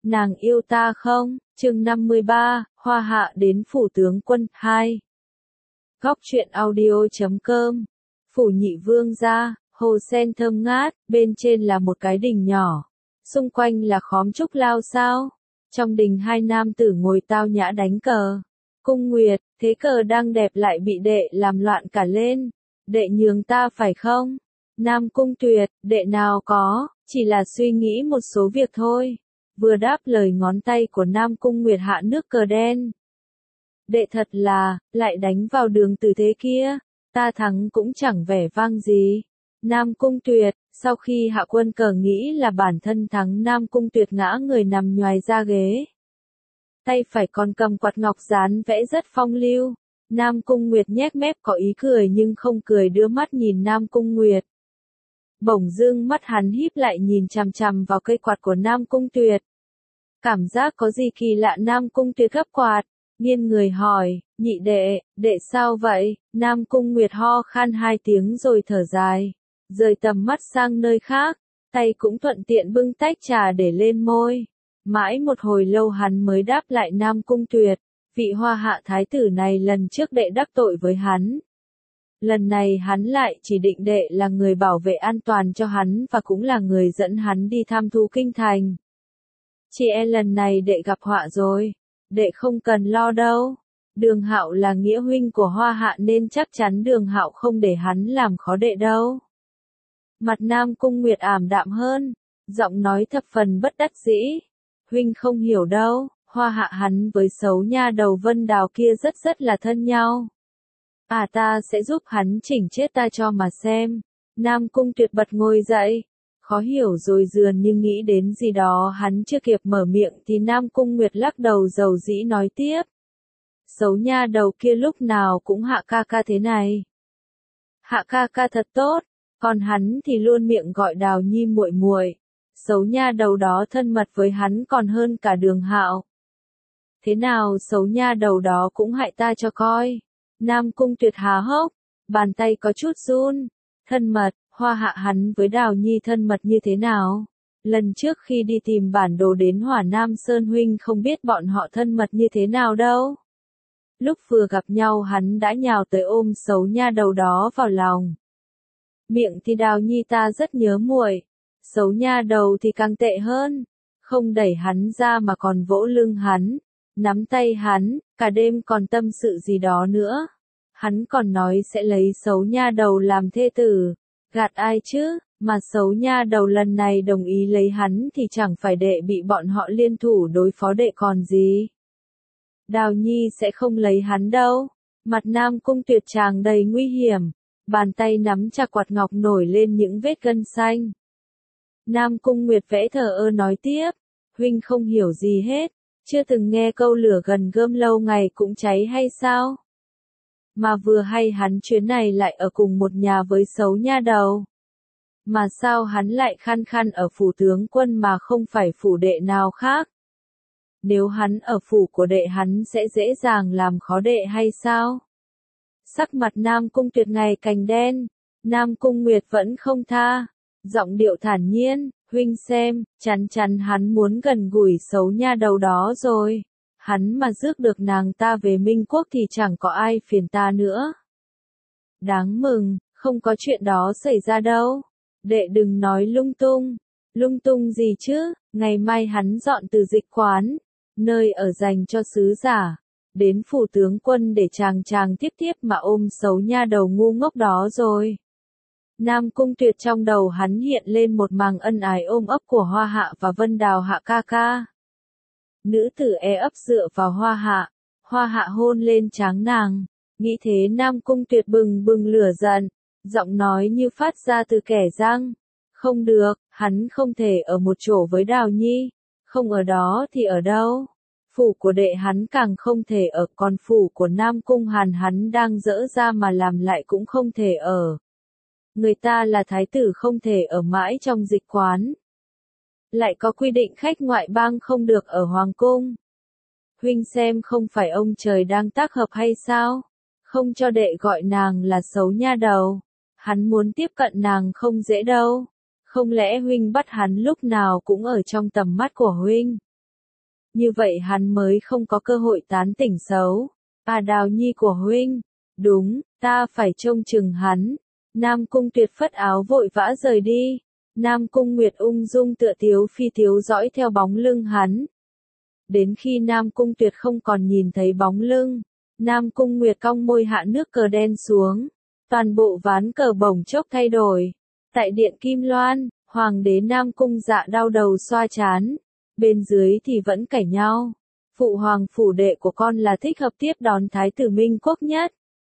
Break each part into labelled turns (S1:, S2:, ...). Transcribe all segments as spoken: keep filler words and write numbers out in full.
S1: nàng yêu ta không? Chương năm mươi ba, Hoa Hạ đến phủ tướng quân hai. Góc truyện audio chấm com. Phủ Nhị Vương gia, hồ sen thơm ngát, bên trên là một cái đình nhỏ, xung quanh là khóm trúc lao sao. Trong đình hai nam tử ngồi tao nhã đánh cờ. Cung Nguyệt, thế cờ đang đẹp lại bị đệ làm loạn cả lên. Đệ nhường ta phải không? Nam Cung Tuyệt, đệ nào có, chỉ là suy nghĩ một số việc thôi. Vừa đáp lời ngón tay của Nam Cung Nguyệt hạ nước cờ đen. Đệ thật là, lại đánh vào đường từ thế kia, ta thắng cũng chẳng vẻ vang gì. Nam Cung Tuyệt, sau khi hạ quân cờ nghĩ là bản thân thắng, Nam Cung Tuyệt ngã người nằm nhoài ra ghế. Tay phải còn cầm quạt ngọc dán vẽ rất phong lưu. Nam Cung Nguyệt nhếch mép có ý cười nhưng không cười, đưa mắt nhìn Nam Cung Nguyệt. Bỗng dưng mắt hắn híp lại nhìn chằm chằm vào cây quạt của Nam Cung Tuyệt. Cảm giác có gì kỳ lạ. Nam Cung Tuyệt gấp quạt, nghiêng người hỏi, nhị đệ, đệ sao vậy? Nam Cung Nguyệt ho khan hai tiếng rồi thở dài, rời tầm mắt sang nơi khác, tay cũng thuận tiện bưng tách trà để lên môi. Mãi một hồi lâu hắn mới đáp lại Nam Cung Tuyệt, vị Hoa Hạ thái tử này lần trước đệ đắc tội với hắn. Lần này hắn lại chỉ định đệ là người bảo vệ an toàn cho hắn và cũng là người dẫn hắn đi tham thu kinh thành. Chỉ e lần này đệ gặp họa rồi, đệ không cần lo đâu. Đường Hạo là nghĩa huynh của Hoa Hạ nên chắc chắn Đường Hạo không để hắn làm khó đệ đâu. Mặt Nam Cung Nguyệt ảm đạm hơn, giọng nói thập phần bất đắc dĩ. Huynh không hiểu đâu, Hoa Hạ hắn với xấu nha đầu Vân Đào kia rất rất là thân nhau. À, ta sẽ giúp hắn chỉnh chết ta cho mà xem. Nam Cung Tuyệt bật ngồi dậy, khó hiểu rồi dường như nghĩ đến gì đó, hắn chưa kịp mở miệng thì Nam Cung Nguyệt lắc đầu dầu dĩ nói tiếp. Xấu nha đầu kia lúc nào cũng Hạ ca ca thế này. Hạ ca ca thật tốt, còn hắn thì luôn miệng gọi Đào Nhi muội muội. Xấu nha đầu đó thân mật với hắn còn hơn cả Đường Hạo. Thế nào xấu nha đầu đó cũng hại ta cho coi. Nam Cung Tuyệt há hốc, bàn tay có chút run. Thân mật, Hoa Hạ hắn với Đào Nhi thân mật như thế nào? Lần trước khi đi tìm bản đồ đến Hỏa Nam Sơn huynh không biết bọn họ thân mật như thế nào đâu. Lúc vừa gặp nhau hắn đã nhào tới ôm xấu nha đầu đó vào lòng. Miệng thì Đào Nhi ta rất nhớ muội, xấu nha đầu thì càng tệ hơn, không đẩy hắn ra mà còn vỗ lưng hắn, nắm tay hắn, cả đêm còn tâm sự gì đó nữa. Hắn còn nói sẽ lấy xấu nha đầu làm thê tử, gạt ai chứ, mà xấu nha đầu lần này đồng ý lấy hắn thì chẳng phải đệ bị bọn họ liên thủ đối phó đệ còn gì. Đào Nhi sẽ không lấy hắn đâu. Mặt Nam Cung Tuyệt tràn đầy nguy hiểm, bàn tay nắm chặt quạt ngọc nổi lên những vết gân xanh. Nam Cung Nguyệt vẽ thờ ơ nói tiếp, huynh không hiểu gì hết, chưa từng nghe câu lửa gần gươm lâu ngày cũng cháy hay sao? Mà vừa hay hắn chuyến này lại ở cùng một nhà với xấu nha đầu. Mà sao hắn lại khăn khăn ở phủ tướng quân mà không phải phủ đệ nào khác? Nếu hắn ở phủ của đệ hắn sẽ dễ dàng làm khó đệ hay sao? Sắc mặt Nam Cung Tuyệt ngày càng đen, Nam Cung Nguyệt vẫn không tha, giọng điệu thản nhiên, huynh xem, chắn chắn hắn muốn gần gũi xấu nha đầu đó rồi. Hắn mà rước được nàng ta về Minh Quốc thì chẳng có ai phiền ta nữa. Đáng mừng, không có chuyện đó xảy ra đâu. Đệ đừng nói lung tung. Lung tung gì chứ, ngày mai hắn dọn từ dịch quán, nơi ở dành cho sứ giả, đến phủ tướng quân để chàng chàng tiếp tiếp mà ôm xấu nha đầu ngu ngốc đó rồi. Nam Cung Tuyệt trong đầu hắn hiện lên một màn ân ái ôm ấp của Hoa Hạ và Vân Đào Hạ ca ca. Nữ tử e ấp dựa vào Hoa Hạ, Hoa Hạ hôn lên trán nàng. Nghĩ thế Nam Cung Tuyệt bừng bừng lửa giận, giọng nói như phát ra từ kẻ răng. Không được, hắn không thể ở một chỗ với Đào Nhi, không ở đó thì ở đâu? Phủ của đệ hắn càng không thể ở, còn phủ của Nam Cung Hàn hắn đang dỡ ra mà làm lại cũng không thể ở. Người ta là thái tử không thể ở mãi trong dịch quán. Lại có quy định khách ngoại bang không được ở hoàng cung. Huynh xem không phải ông trời đang tác hợp hay sao? Không cho đệ gọi nàng là xấu nha đầu. Hắn muốn tiếp cận nàng không dễ đâu. Không lẽ huynh bắt hắn lúc nào cũng ở trong tầm mắt của huynh? Như vậy hắn mới không có cơ hội tán tỉnh xấu. À Đào Nhi của huynh, đúng, ta phải trông chừng hắn. Nam Cung Tuyệt phất áo vội vã rời đi. Nam Cung Nguyệt ung dung tựa tiếu phi tiếu dõi theo bóng lưng hắn. Đến khi Nam Cung Tuyệt không còn nhìn thấy bóng lưng, Nam Cung Nguyệt cong môi hạ nước cờ đen xuống. Toàn bộ ván cờ bổng chốc thay đổi. Tại điện Kim Loan, Hoàng đế Nam Cung Dạ đau đầu xoa chán. Bên dưới thì vẫn cãi nhau. Phụ hoàng phủ đệ của con là thích hợp tiếp đón Thái tử Minh Quốc nhất.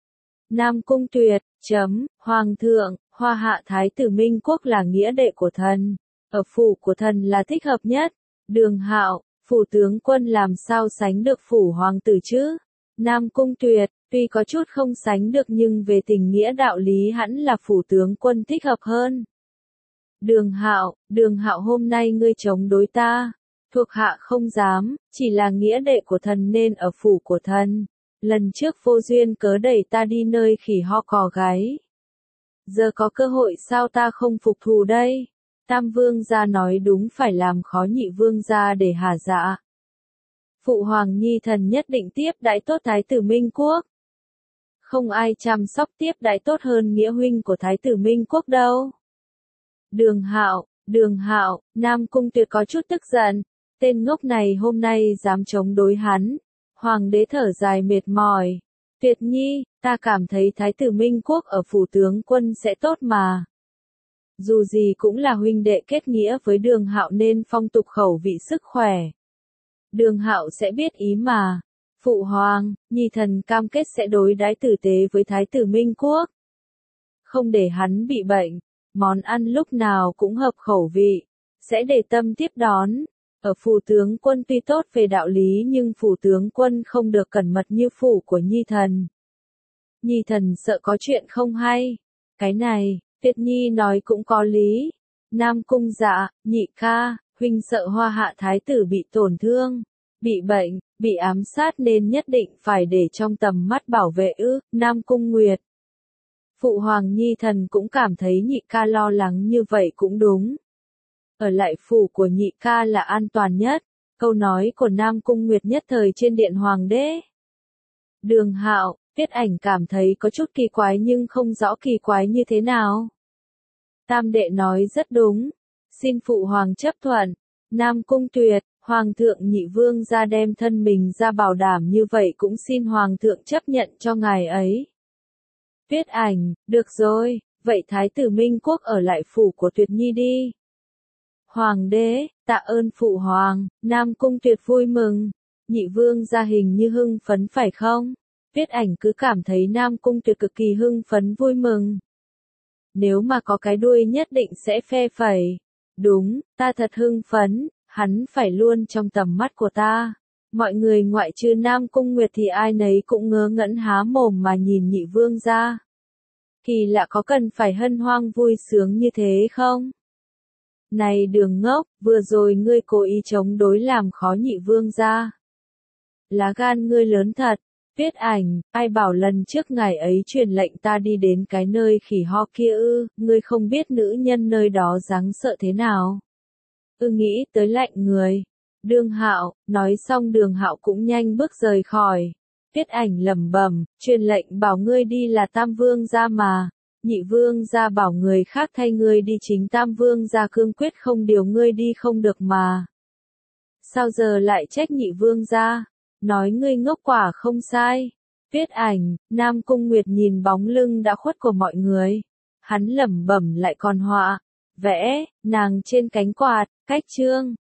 S1: Nam Cung Tuyệt, chấm, Hoàng thượng, Hoa hạ Thái tử Minh Quốc là nghĩa đệ của thần. Ở phủ của thần là thích hợp nhất. Đường Hạo, phủ tướng quân làm sao sánh được phủ hoàng tử chứ? Nam Cung Tuyệt, tuy có chút không sánh được nhưng về tình nghĩa đạo lý hẳn là phủ tướng quân thích hợp hơn. Đường Hạo, Đường Hạo hôm nay ngươi chống đối ta. Thuộc hạ không dám, chỉ là nghĩa đệ của thần nên ở phủ của thần. Lần trước vô duyên cớ đẩy ta đi nơi khỉ ho cò gáy. Giờ có cơ hội sao ta không phục thù đây? Tam vương gia nói đúng phải làm khó nhị vương gia để hả dạ. Phụ hoàng nhi thần nhất định tiếp đãi tốt Thái tử Minh Quốc. Không ai chăm sóc tiếp đãi tốt hơn nghĩa huynh của Thái tử Minh Quốc đâu. Đường Hạo, Đường Hạo, Nam Cung Tuyệt có chút tức giận. Tên ngốc này hôm nay dám chống đối hắn. Hoàng đế thở dài mệt mỏi. Tuyệt nhi, ta cảm thấy Thái tử Minh Quốc ở phủ tướng quân sẽ tốt mà. Dù gì cũng là huynh đệ kết nghĩa với Đường Hạo nên phong tục khẩu vị sức khỏe. Đường Hạo sẽ biết ý mà. Phụ hoàng, nhi thần cam kết sẽ đối đãi tử tế với Thái tử Minh Quốc. Không để hắn bị bệnh. Món ăn lúc nào cũng hợp khẩu vị. Sẽ để tâm tiếp đón. Ở phủ tướng quân tuy tốt về đạo lý nhưng phủ tướng quân không được cẩn mật như phủ của nhi thần. Nhi thần sợ có chuyện không hay. Cái này, Tuyệt nhi nói cũng có lý. Nam Cung Dạ, nhị ca, huynh sợ Hoa hạ thái tử bị tổn thương, bị bệnh, bị ám sát nên nhất định phải để trong tầm mắt bảo vệ ư? Nam Cung Nguyệt. Phụ hoàng nhi thần cũng cảm thấy nhị ca lo lắng như vậy cũng đúng. Ở lại phủ của nhị ca là an toàn nhất. Câu nói của Nam Cung Nguyệt nhất thời trên điện hoàng đế. Đường Hạo, Tiết Ảnh cảm thấy có chút kỳ quái nhưng không rõ kỳ quái như thế nào. Tam đệ nói rất đúng. Xin phụ hoàng chấp thuận. Nam Cung Tuyệt, hoàng thượng nhị vương ra đem thân mình ra bảo đảm như vậy cũng xin hoàng thượng chấp nhận cho ngài ấy. Tiết Ảnh, được rồi, vậy Thái tử Minh Quốc ở lại phủ của Tuyệt nhi đi. Hoàng đế, tạ ơn phụ hoàng. Nam Cung Tuyệt vui mừng. Nhị vương gia hình như hưng phấn phải không? Tiết Ảnh cứ cảm thấy Nam Cung Tuyệt cực kỳ hưng phấn vui mừng. Nếu mà có cái đuôi nhất định sẽ phe phẩy. Đúng, ta thật hưng phấn, hắn phải luôn trong tầm mắt của ta. Mọi người ngoại trừ Nam Cung Nguyệt thì ai nấy cũng ngớ ngẩn há mồm mà nhìn nhị vương gia. Kỳ lạ có cần phải hân hoan vui sướng như thế không? Này Đường ngốc, vừa rồi ngươi cố ý chống đối làm khó nhị vương gia. Lá gan ngươi lớn thật. Tiết Ảnh, ai bảo lần trước ngày ấy truyền lệnh ta đi đến cái nơi khỉ ho kia ư, ngươi không biết nữ nhân nơi đó đáng sợ thế nào. Ư nghĩ tới lạnh người. Đường Hạo, nói xong Đường Hạo cũng nhanh bước rời khỏi. Tiết Ảnh lẩm bẩm, truyền lệnh bảo ngươi đi là Tam vương gia mà. Nhị vương gia bảo người khác thay ngươi đi chính Tam vương gia cương quyết không điều ngươi đi không được mà. Sao giờ lại trách nhị vương gia? Nói ngươi ngốc quả không sai. Tiết Ảnh, Nam Cung Nguyệt nhìn bóng lưng đã khuất của mọi người. Hắn lẩm bẩm lại còn họa. Vẽ, nàng trên cánh quạt, cách chương.